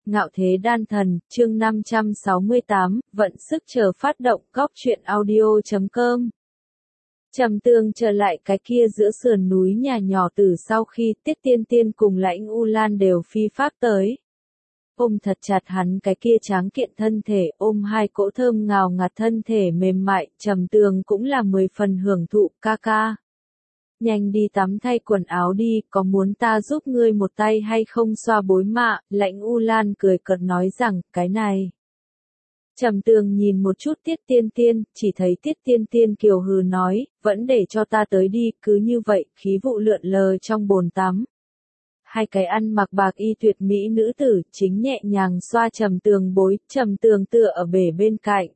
Ngạo thế đan thần, chương 568, vận sức chờ phát động. Góc truyện audio.com. Trầm Tường trở lại cái kia giữa sườn núi nhà nhỏ từ sau khi Tiết Tiên Tiên cùng Lãnh U Lan đều phi pháp tới. Ôm thật chặt hắn cái kia tráng kiện thân thể, ôm hai cỗ thơm ngào ngạt thân thể mềm mại, Trầm Tường cũng là 10 phần hưởng thụ. Ca ca, nhanh đi tắm thay quần áo đi, có muốn ta giúp ngươi một tay hay không? Xoa bối mạ, Lãnh U Lan cười cợt nói rằng, cái này. Trầm Tường nhìn một chút Tiết Tiên Tiên, chỉ thấy Tiết Tiên Tiên kiều hừ nói, vẫn để cho ta tới đi, cứ như vậy, khí vụ lượn lờ trong bồn tắm. Hai cái ăn mặc bạc y tuyệt mỹ nữ tử, chính nhẹ nhàng xoa Trầm Tường bối, Trầm Tường tựa ở bể bên cạnh.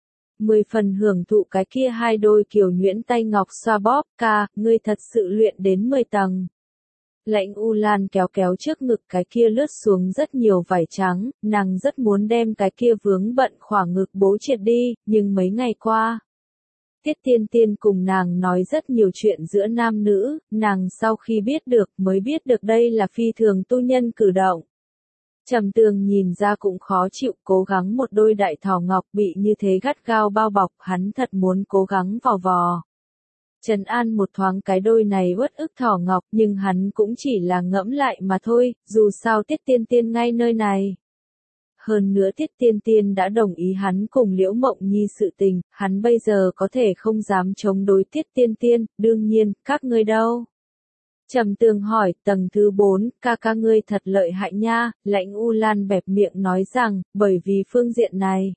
10 phần hưởng thụ cái kia hai đôi kiều nhuyễn tay ngọc xoa bóp. Ca, ngươi thật sự luyện đến 10 tầng. Lãnh U Lan kéo kéo trước ngực cái kia lướt xuống rất nhiều vải trắng, nàng rất muốn đem cái kia vướng bận khỏa ngực bố triệt đi, nhưng mấy ngày qua. Tiết Tiên Tiên cùng nàng nói rất nhiều chuyện giữa nam nữ, nàng sau khi biết được mới biết được đây là phi thường tu nhân cử động. Trầm Tường nhìn ra cũng khó chịu, cố gắng một đôi đại thỏ ngọc bị như thế gắt gao bao bọc, hắn thật muốn cố gắng vò vò. Trấn an một thoáng cái đôi này uất ức thỏ ngọc, nhưng hắn cũng chỉ là ngẫm lại mà thôi, dù sao Tiết Tiên Tiên ngay nơi này. Hơn nữa Tiết Tiên Tiên đã đồng ý hắn cùng Liễu Mộng Nhi sự tình, hắn bây giờ có thể không dám chống đối Tiết Tiên Tiên, đương nhiên, các ngươi đâu? Trầm Tường hỏi, tầng thứ 4, ca ca ngươi thật lợi hại nha. Lãnh U Lan bẹp miệng nói rằng, bởi vì phương diện này.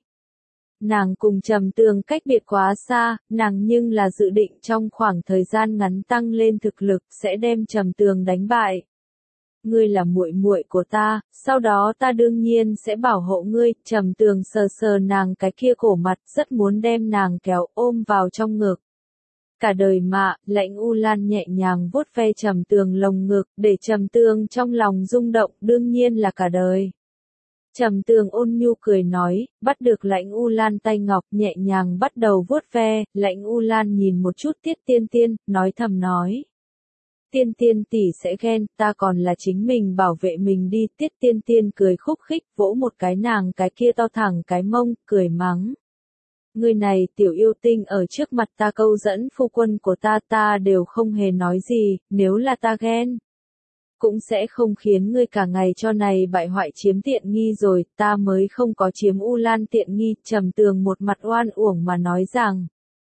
Nàng cùng Trầm Tường cách biệt quá xa, nàng nhưng là dự định trong khoảng thời gian ngắn tăng lên thực lực, sẽ đem Trầm Tường đánh bại. Ngươi là muội muội của ta, sau đó ta đương nhiên sẽ bảo hộ ngươi. Trầm Tường sờ sờ nàng cái kia cổ mặt, rất muốn đem nàng kéo ôm vào trong ngực. Cả đời mà, Lãnh U Lan nhẹ nhàng vuốt ve Trầm Tường lồng ngực, để Trầm Tường trong lòng rung động, đương nhiên là cả đời. Trầm Tường ôn nhu cười nói, bắt được Lãnh U Lan tay ngọc, nhẹ nhàng bắt đầu vuốt ve. Lãnh U Lan nhìn một chút Tiết Tiên Tiên, nói thầm nói. Tiên Tiên tỷ sẽ ghen, ta còn là chính mình bảo vệ mình đi. Tiết Tiên Tiên cười khúc khích, vỗ một cái nàng cái kia to thẳng cái mông, cười mắng. Người này tiểu yêu tinh ở trước mặt ta câu dẫn phu quân của ta đều không hề nói gì, nếu là ta ghen. Cũng sẽ không khiến ngươi cả ngày cho này bại hoại chiếm tiện nghi rồi, ta mới không có chiếm U Lan tiện nghi. Trầm Tường một mặt oan uổng mà nói rằng.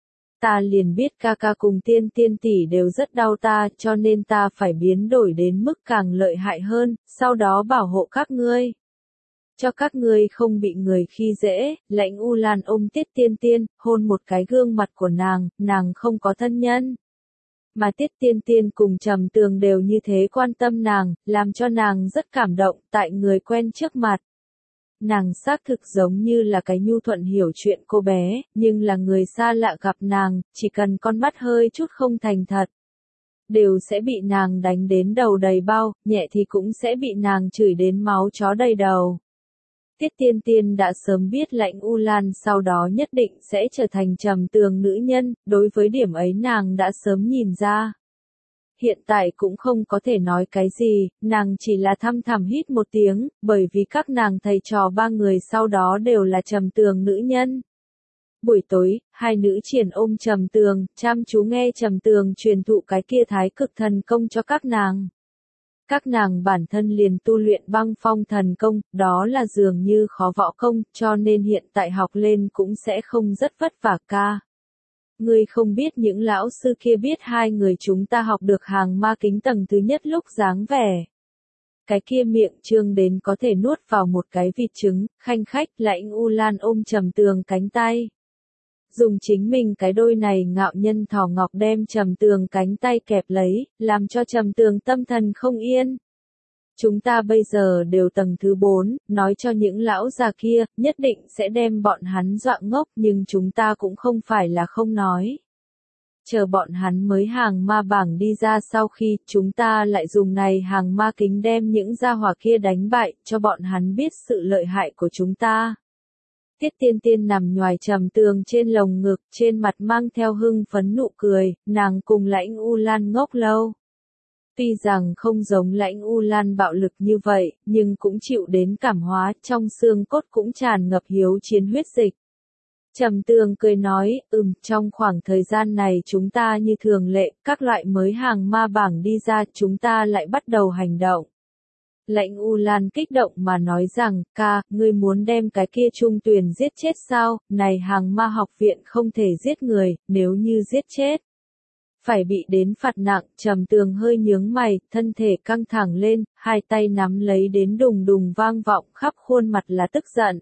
Ta liền biết ca ca cùng Tiên Tiên tỷ đều rất đau ta, cho nên ta phải biến đổi đến mức càng lợi hại hơn, sau đó bảo hộ các ngươi. Cho các ngươi không bị người khi dễ. Lãnh U Lan ôm Tiết Tiên Tiên, hôn một cái gương mặt của nàng không có thân nhân. Mà Tiết Tiên Tiên cùng Trầm Tường đều như thế quan tâm nàng, làm cho nàng rất cảm động, tại người quen trước mặt. Nàng xác thực giống như là cái nhu thuận hiểu chuyện cô bé, nhưng là người xa lạ gặp nàng, chỉ cần con mắt hơi chút không thành thật. Đều sẽ bị nàng đánh đến đầu đầy bao, nhẹ thì cũng sẽ bị nàng chửi đến máu chó đầy đầu. Tiết Tiên Tiên đã sớm biết Lãnh U Lan sau đó nhất định sẽ trở thành Trầm Tường nữ nhân, đối với điểm ấy nàng đã sớm nhìn ra. Hiện tại cũng không có thể nói cái gì, nàng chỉ là thăm thẳm hít một tiếng, bởi vì các nàng thầy trò ba người sau đó đều là Trầm Tường nữ nhân. Buổi tối, hai nữ triển ôm Trầm Tường, chăm chú nghe Trầm Tường truyền thụ cái kia thái cực thần công cho các nàng. Các nàng bản thân liền tu luyện băng phong thần công, đó là dường như khó võ công, cho nên hiện tại học lên cũng sẽ không rất vất vả ca. Ngươi không biết những lão sư kia biết hai người chúng ta học được hàng ma kính tầng thứ nhất lúc dáng vẻ. Cái kia miệng trương đến có thể nuốt vào một cái vịt trứng, khanh khách. Lãnh U Lan ôm Trầm Tường cánh tay. Dùng chính mình cái đôi này ngạo nhân thỏ ngọc đem Trầm Tường cánh tay kẹp lấy, làm cho Trầm Tường tâm thần không yên. Chúng ta bây giờ đều tầng thứ 4, nói cho những lão già kia, nhất định sẽ đem bọn hắn dọa ngốc, nhưng chúng ta cũng không phải là không nói. Chờ bọn hắn mới hàng ma bảng đi ra sau khi, chúng ta lại dùng này hàng ma kính đem những gia hỏa kia đánh bại, cho bọn hắn biết sự lợi hại của chúng ta. Tiết Tiên Tiên nằm nhoài Trầm Tường trên lồng ngực, trên mặt mang theo hưng phấn nụ cười, nàng cùng Lãnh U Lan ngốc lâu. Tuy rằng không giống Lãnh U Lan bạo lực như vậy, nhưng cũng chịu đến cảm hóa, trong xương cốt cũng tràn ngập hiếu chiến huyết dịch. Trầm Tường cười nói, trong khoảng thời gian này chúng ta như thường lệ, các loại mới hàng ma bảng đi ra, chúng ta lại bắt đầu hành động. Lãnh U Lan kích động mà nói rằng, ca, ngươi muốn đem cái kia Trung Tuyền giết chết sao, này hàng ma học viện không thể giết người, nếu như giết chết. Phải bị đến phạt nặng, Trầm Tường hơi nhướng mày, thân thể căng thẳng lên, hai tay nắm lấy đến đùng đùng vang vọng khắp khuôn mặt là tức giận.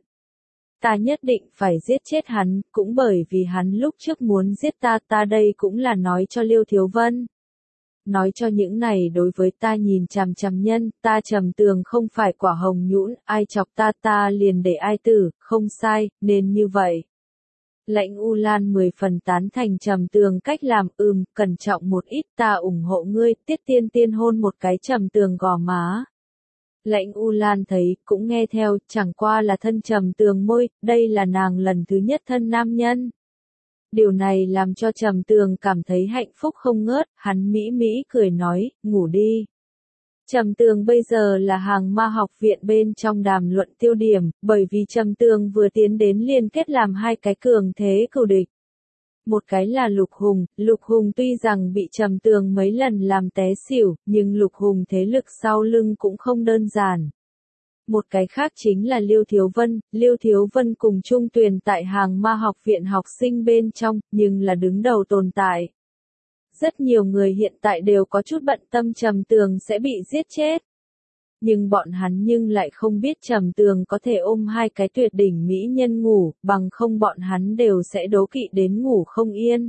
Ta nhất định phải giết chết hắn, cũng bởi vì hắn lúc trước muốn giết ta, ta đây cũng là nói cho Liêu Thiếu Vân. Nói cho những này đối với ta nhìn chằm chằm nhân, ta Trầm Tường không phải quả hồng nhũn, ai chọc ta ta liền để ai tử, không sai, nên như vậy. Lãnh U Lan 10 phần tán thành Trầm Tường cách làm, cẩn trọng một ít, ta ủng hộ ngươi, Tiết Tiên Tiên hôn một cái Trầm Tường gò má. Lãnh U Lan thấy, cũng nghe theo, chẳng qua là thân Trầm Tường môi, đây là nàng lần thứ nhất thân nam nhân. Điều này làm cho Trầm Tường cảm thấy hạnh phúc không ngớt, hắn mỹ mỹ cười nói, ngủ đi. Trầm Tường bây giờ là hàng ma học viện bên trong đàm luận tiêu điểm, bởi vì Trầm Tường vừa tiến đến liên kết làm hai cái cường thế cừu địch. Một cái là Lục Hùng tuy rằng bị Trầm Tường mấy lần làm té xỉu, nhưng Lục Hùng thế lực sau lưng cũng không đơn giản. Một cái khác chính là Liêu Thiếu Vân cùng Trung Tuyền tại hàng ma học viện học sinh bên trong, nhưng là đứng đầu tồn tại. Rất nhiều người hiện tại đều có chút bận tâm Trầm Tường sẽ bị giết chết. Nhưng bọn hắn nhưng lại không biết Trầm Tường có thể ôm hai cái tuyệt đỉnh mỹ nhân ngủ, bằng không bọn hắn đều sẽ đố kỵ đến ngủ không yên.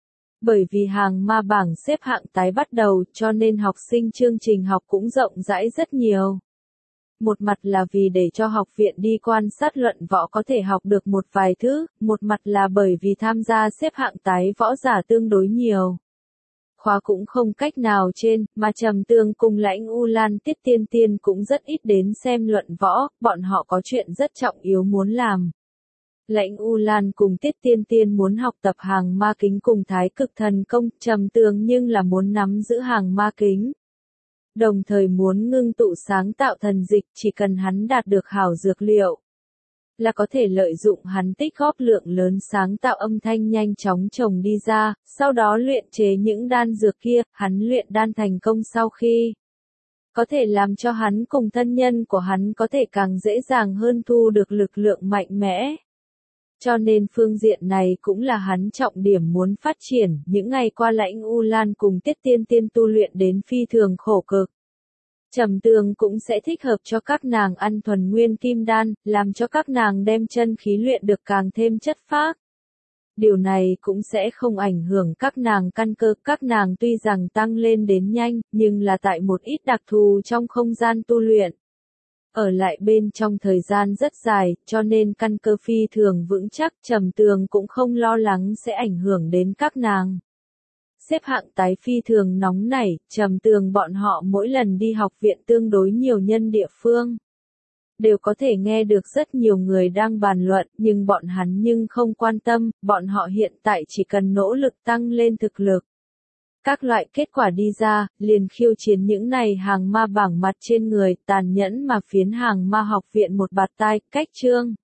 Bởi vì hàng ma bảng xếp hạng tái bắt đầu cho nên học sinh chương trình học cũng rộng rãi rất nhiều. Một mặt là vì để cho học viện đi quan sát luận võ có thể học được một vài thứ, một mặt là bởi vì tham gia xếp hạng tái võ giả tương đối nhiều. Khóa cũng không cách nào trên, mà Trầm Tường cùng Lãnh U Lan Tiết Tiên Tiên cũng rất ít đến xem luận võ, bọn họ có chuyện rất trọng yếu muốn làm. Lãnh U Lan cùng Tiết Tiên Tiên muốn học tập hàng ma kính cùng Thái Cực Thần Công, Trầm Tường nhưng là muốn nắm giữ hàng ma kính. Đồng thời muốn ngưng tụ sáng tạo thần dịch, chỉ cần hắn đạt được hảo dược liệu, là có thể lợi dụng hắn tích góp lượng lớn sáng tạo âm thanh nhanh chóng trồng đi ra, sau đó luyện chế những đan dược kia, hắn luyện đan thành công sau khi có thể làm cho hắn cùng thân nhân của hắn có thể càng dễ dàng hơn thu được lực lượng mạnh mẽ. Cho nên phương diện này cũng là hắn trọng điểm muốn phát triển, những ngày qua Lãnh U Lan cùng Tiết Tiên Tiên tu luyện đến phi thường khổ cực. Trầm Tường cũng sẽ thích hợp cho các nàng ăn thuần nguyên kim đan, làm cho các nàng đem chân khí luyện được càng thêm chất phác. Điều này cũng sẽ không ảnh hưởng các nàng căn cơ, các nàng tuy rằng tăng lên đến nhanh, nhưng là tại một ít đặc thù trong không gian tu luyện. Ở lại bên trong thời gian rất dài, cho nên căn cơ phi thường vững chắc, Trầm Tường cũng không lo lắng sẽ ảnh hưởng đến các nàng. Xếp hạng tái phi thường nóng nảy, Trầm Tường bọn họ mỗi lần đi học viện tương đối nhiều nhân địa phương. Đều có thể nghe được rất nhiều người đang bàn luận, nhưng bọn hắn nhưng không quan tâm, bọn họ hiện tại chỉ cần nỗ lực tăng lên thực lực. Các loại kết quả đi ra, liền khiêu chiến những này hàng ma bảng mặt trên người, tàn nhẫn mà phiến hàng ma học viện một bạt tai, cách chương.